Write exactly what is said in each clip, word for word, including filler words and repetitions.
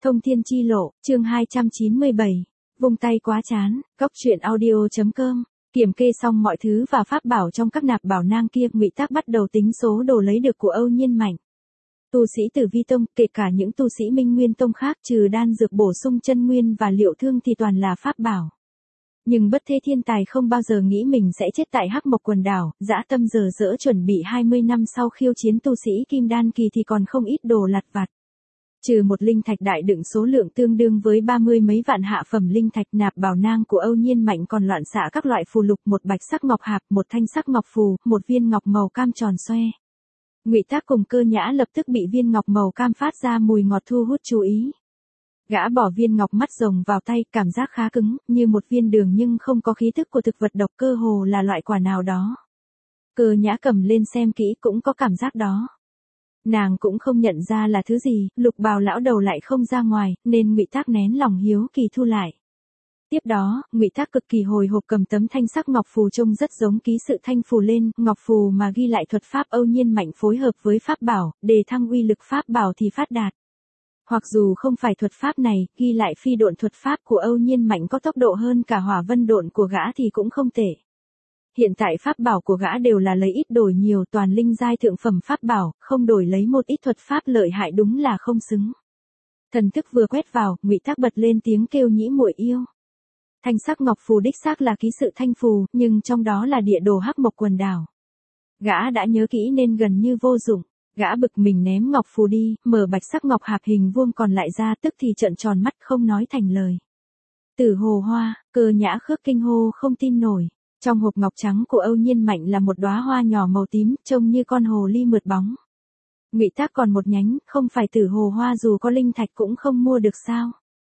Thông thiên chi lộ, chương hai trăm chín mươi bảy. Vung tay quá chán, cóc truyện audio.com. Kiểm kê xong mọi thứ và pháp bảo trong các nạp bảo nang kia, Ngụy Tác bắt đầu tính số đồ lấy được của Âu Nhiên Mạnh. Tu sĩ Tử Vi Tông, kể cả những tu sĩ Minh Nguyên Tông khác, trừ đan dược bổ sung chân nguyên và liệu thương thì toàn là pháp bảo. Nhưng Bất Thế Thiên Tài không bao giờ nghĩ mình sẽ chết tại Hắc Mộc Quần Đảo, dã tâm giờ dỡ chuẩn bị hai mươi năm sau khiêu chiến tu sĩ Kim Đan kỳ thì còn không ít đồ lặt vặt. Trừ một linh thạch đại đựng số lượng tương đương với ba mươi mấy vạn hạ phẩm linh thạch, nạp bảo nang của Âu Nhiên Mạnh còn loạn xạ các loại phù lục, một bạch sắc ngọc hạp, một thanh sắc ngọc phù, một viên ngọc màu cam tròn xoe. Ngụy Tác cùng Cơ Nhã lập tức bị viên ngọc màu cam phát ra mùi ngọt thu hút chú ý. Gã bỏ viên ngọc mắt rồng vào tay, cảm giác khá cứng, như một viên đường nhưng không có khí thức của thực vật độc, cơ hồ là loại quả nào đó. Cơ Nhã cầm lên xem kỹ cũng có cảm giác đó. Nàng cũng không nhận ra là thứ gì, Lục Bào lão đầu lại không ra ngoài, nên Ngụy Tác nén lòng hiếu kỳ thu lại. Tiếp đó, Ngụy Tác cực kỳ hồi hộp cầm tấm thanh sắc ngọc phù trông rất giống ký sự thanh phù lên, ngọc phù mà ghi lại thuật pháp Âu Nhiên Mạnh phối hợp với pháp bảo, đề thăng uy lực pháp bảo thì phát đạt. Hoặc dù không phải thuật pháp này, ghi lại phi độn thuật pháp của Âu Nhiên Mạnh có tốc độ hơn cả hỏa vân độn của gã thì cũng không tệ. Hiện tại pháp bảo của gã đều là lấy ít đổi nhiều, toàn linh giai thượng phẩm pháp bảo, không đổi lấy một ít thuật pháp lợi hại đúng là không xứng. Thần thức vừa quét vào, Ngụy Tác bật lên tiếng kêu nhĩ muội yêu. Thanh sắc ngọc phù đích xác là ký sự thanh phù, nhưng trong đó là địa đồ Hắc Mộc Quần Đảo. Gã đã nhớ kỹ nên gần như vô dụng. Gã bực mình ném ngọc phù đi, mở bạch sắc ngọc hạp hình vuông còn lại ra, tức thì trợn tròn mắt không nói thành lời. Tử hồ hoa, Cơ Nhã khước kinh hô không tin nổi. Trong hộp ngọc trắng của Âu Nhiên Mạnh là một đóa hoa nhỏ màu tím, trông như con hồ ly mượt bóng. Ngụy Tác còn một nhánh, không phải tử hồ hoa dù có linh thạch cũng không mua được sao?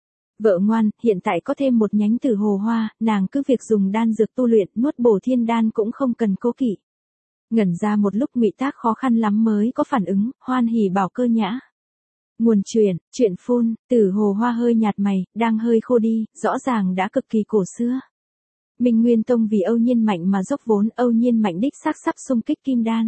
Vợ ngoan, hiện tại có thêm một nhánh tử hồ hoa, nàng cứ việc dùng đan dược tu luyện, nuốt bổ thiên đan cũng không cần cố kỵ. Ngẩn ra một lúc, Ngụy Tác khó khăn lắm mới có phản ứng, hoan hỉ bảo Cơ Nhã. Nguồn truyền, truyện phun, tử hồ hoa hơi nhạt mày, đang hơi khô đi, rõ ràng đã cực kỳ cổ xưa. Minh Nguyên Tông vì Âu Nhiên Mạnh mà dốc vốn, Âu Nhiên Mạnh đích xác sắp xung kích kim đan.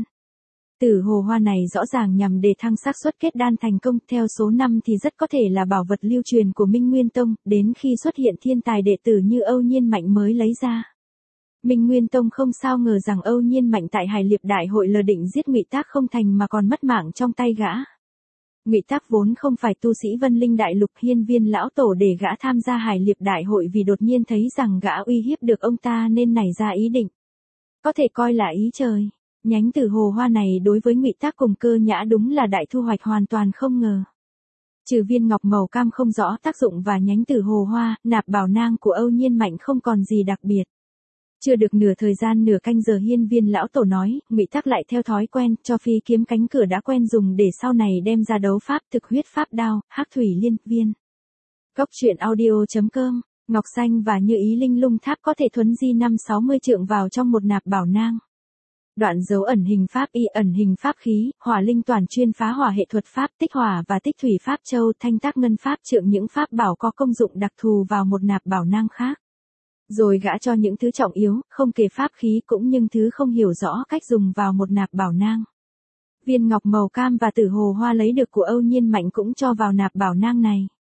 Tử hồ hoa này rõ ràng nhằm để thăng xác suất kết đan thành công, theo số năm thì rất có thể là bảo vật lưu truyền của Minh Nguyên Tông, đến khi xuất hiện thiên tài đệ tử như Âu Nhiên Mạnh mới lấy ra. Minh Nguyên Tông không sao ngờ rằng Âu Nhiên Mạnh tại Hải Liệp Đại hội lờ định giết Ngụy Tác không thành mà còn mất mạng trong tay gã. Ngụy Tác vốn không phải tu sĩ Vân Linh Đại Lục, hiên viên lão tổ để gã tham gia Hải Liệp Đại hội vì đột nhiên thấy rằng gã uy hiếp được ông ta nên nảy ra ý định. Có thể coi là ý trời. Nhánh tử hồ hoa này đối với Ngụy Tác cùng Cơ Nhã đúng là đại thu hoạch hoàn toàn không ngờ. Trừ viên ngọc màu cam không rõ tác dụng và nhánh tử hồ hoa, nạp bảo nang của Âu Nhiên Mạnh không còn gì đặc biệt. Chưa được nửa thời gian nửa canh giờ, hiên viên lão tổ nói, Ngụy Tác lại theo thói quen, cho phi kiếm cánh cửa đã quen dùng để sau này đem ra đấu pháp, thực huyết pháp đao, hắc thủy liên viên. Cóc truyện audio.com, ngọc xanh và như ý linh lung tháp có thể thuấn di năm sáu mươi trượng vào trong một nạp bảo nang. Đoạn dấu ẩn hình pháp y, ẩn hình pháp khí, hỏa linh toàn chuyên phá hỏa hệ thuật pháp, tích hỏa và tích thủy pháp châu, thanh tác ngân pháp trượng, những pháp bảo có công dụng đặc thù vào một nạp bảo nang khác. Rồi gã cho những thứ trọng yếu, không kể pháp khí cũng nhưng thứ không hiểu rõ cách dùng vào một nạp bảo nang. Viên ngọc màu cam và tử hồ hoa lấy được của Âu Nhiên Mạnh cũng cho vào nạp bảo nang này.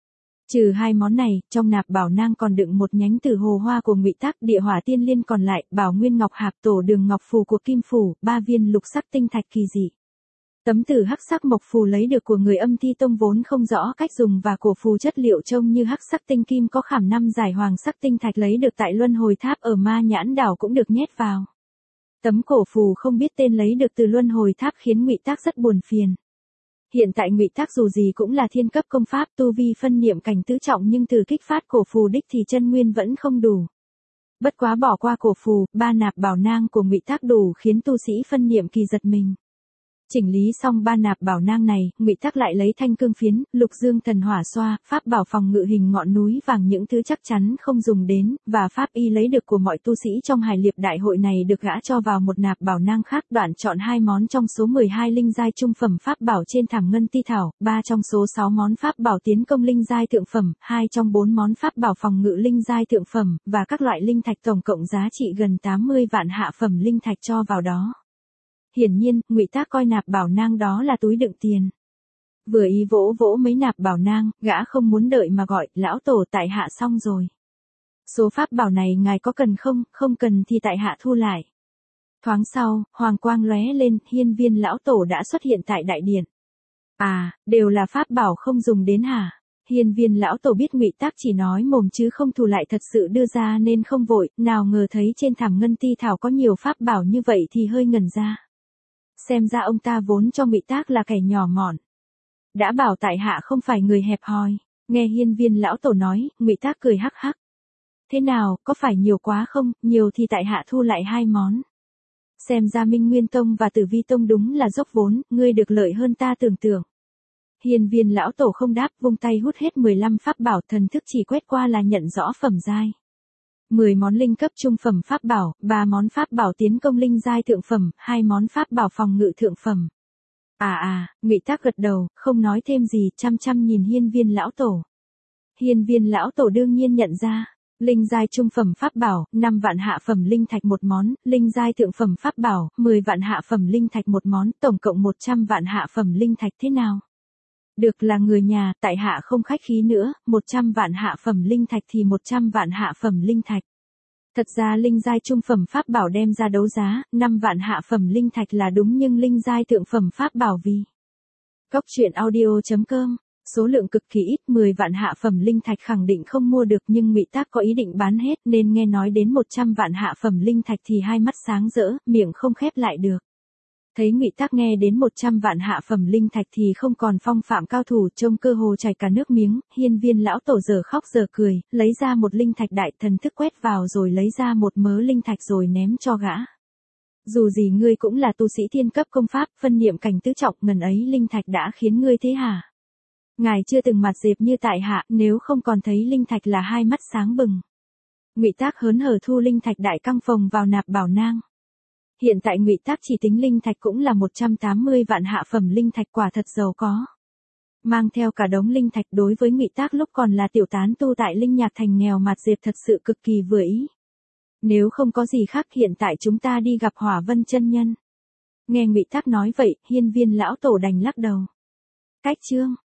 Trừ hai món này, trong nạp bảo nang còn đựng một nhánh tử hồ hoa của Ngụy Tác, địa hỏa tiên liên còn lại, bảo nguyên ngọc hạp, tổ đường ngọc phù của Kim Phủ, ba viên lục sắc tinh thạch kỳ dị. Tấm tử hắc sắc mộc phù lấy được của người Âm Thi Tông vốn không rõ cách dùng và cổ phù chất liệu trông như hắc sắc tinh kim có khảm năm giải hoàng sắc tinh thạch lấy được tại Luân Hồi Tháp ở Ma Nhãn Đảo cũng được nhét vào. Tấm cổ phù không biết tên lấy được từ Luân Hồi Tháp khiến Ngụy Tác rất buồn phiền. Hiện tại Ngụy Tác dù gì cũng là thiên cấp công pháp, tu vi phân niệm cảnh tứ trọng, nhưng từ kích phát cổ phù đích thì chân nguyên vẫn không đủ. Bất quá bỏ qua cổ phù, ba nạp bảo nang của Ngụy Tác đủ khiến tu sĩ phân niệm kỳ giật mình. Chỉnh lý xong ba nạp bảo nang này, Ngụy Tác lại lấy thanh cương phiến, lục dương thần hỏa xoa, pháp bảo phòng ngự hình ngọn núi vàng, những thứ chắc chắn không dùng đến, và pháp y lấy được của mọi tu sĩ trong Hải Liệp Đại hội này được gã cho vào một nạp bảo nang khác. Đoạn chọn hai món trong số mười hai linh giai trung phẩm pháp bảo trên thảm ngân ti thảo, ba trong số sáu món pháp bảo tiến công linh giai thượng phẩm, hai trong bốn món pháp bảo phòng ngự linh giai thượng phẩm, và các loại linh thạch tổng cộng giá trị gần tám mươi vạn hạ phẩm linh thạch cho vào đó. Hiển nhiên, Ngụy Tác coi nạp bảo nang đó là túi đựng tiền. Vừa ý vỗ vỗ mấy nạp bảo nang, gã không muốn đợi mà gọi, lão tổ tại hạ xong rồi. Số pháp bảo này ngài có cần không, không cần thì tại hạ thu lại. Thoáng sau, hoàng quang lóe lên, hiên viên lão tổ đã xuất hiện tại đại điện. À, đều là pháp bảo không dùng đến hả? Hiên viên lão tổ biết Ngụy Tác chỉ nói mồm chứ không thu lại thật sự đưa ra nên không vội, nào ngờ thấy trên thảm ngân ti thảo có nhiều pháp bảo như vậy thì hơi ngẩn ra. Xem ra ông ta vốn cho Ngụy Tác là kẻ nhỏ mọn. Đã bảo tại hạ không phải người hẹp hòi, nghe hiên viên lão tổ nói, Ngụy Tác cười hắc hắc. Thế nào, có phải nhiều quá không, nhiều thì tại hạ thu lại hai món. Xem ra Minh Nguyên Tông và Tử Vi Tông đúng là dốc vốn, ngươi được lợi hơn ta tưởng tượng. Hiên viên lão tổ không đáp, vung tay hút hết mười lăm pháp bảo, thần thức chỉ quét qua là nhận rõ phẩm giai. mười món linh cấp trung phẩm pháp bảo, ba món pháp bảo tiến công linh giai thượng phẩm, hai món pháp bảo phòng ngự thượng phẩm. À à, Ngụy Tác gật đầu, không nói thêm gì, chăm chăm nhìn hiên viên lão tổ. Hiên viên lão tổ đương nhiên nhận ra. Linh giai trung phẩm pháp bảo, năm vạn hạ phẩm linh thạch một món, linh giai thượng phẩm pháp bảo, mười vạn hạ phẩm linh thạch một món, tổng cộng một trăm vạn hạ phẩm linh thạch thế nào? Được là người nhà, tại hạ không khách khí nữa, một trăm vạn hạ phẩm linh thạch thì một trăm vạn hạ phẩm linh thạch. Thật ra linh giai trung phẩm pháp bảo đem ra đấu giá, năm vạn hạ phẩm linh thạch là đúng nhưng linh giai thượng phẩm pháp bảo vì. Cóc truyện audio chấm com Số lượng cực kỳ ít, mười vạn hạ phẩm linh thạch khẳng định không mua được nhưng Ngụy Tác có ý định bán hết nên nghe nói đến một trăm vạn hạ phẩm linh thạch thì hai mắt sáng rỡ, miệng không khép lại được. Thấy Ngụy Tác nghe đến một trăm vạn hạ phẩm linh thạch thì không còn phong phạm cao thủ, trông cơ hồ chảy cả nước miếng, hiên viên lão tổ giờ khóc giờ cười, lấy ra một linh thạch đại, thần thức quét vào rồi lấy ra một mớ linh thạch rồi ném cho gã. Dù gì ngươi cũng là tu sĩ thiên cấp công pháp, phân niệm cảnh tứ trọng, ngần ấy linh thạch đã khiến ngươi thế hả? Ngài chưa từng mặt dẹp như tại hạ, nếu không còn thấy linh thạch là hai mắt sáng bừng. Ngụy Tác hớn hở thu linh thạch đại căng phòng vào nạp bảo nang. Hiện tại Ngụy Tác chỉ tính linh thạch cũng là một trăm tám mươi vạn hạ phẩm linh thạch, quả thật giàu có. Mang theo cả đống linh thạch đối với Ngụy Tác lúc còn là tiểu tán tu tại Linh Nhạc Thành nghèo mặt dẹp thật sự cực kỳ vừa ý. Nếu không có gì khác hiện tại chúng ta đi gặp Hỏa Vân chân nhân. Nghe Ngụy Tác nói vậy, hiên viên lão tổ đành lắc đầu. Cách chương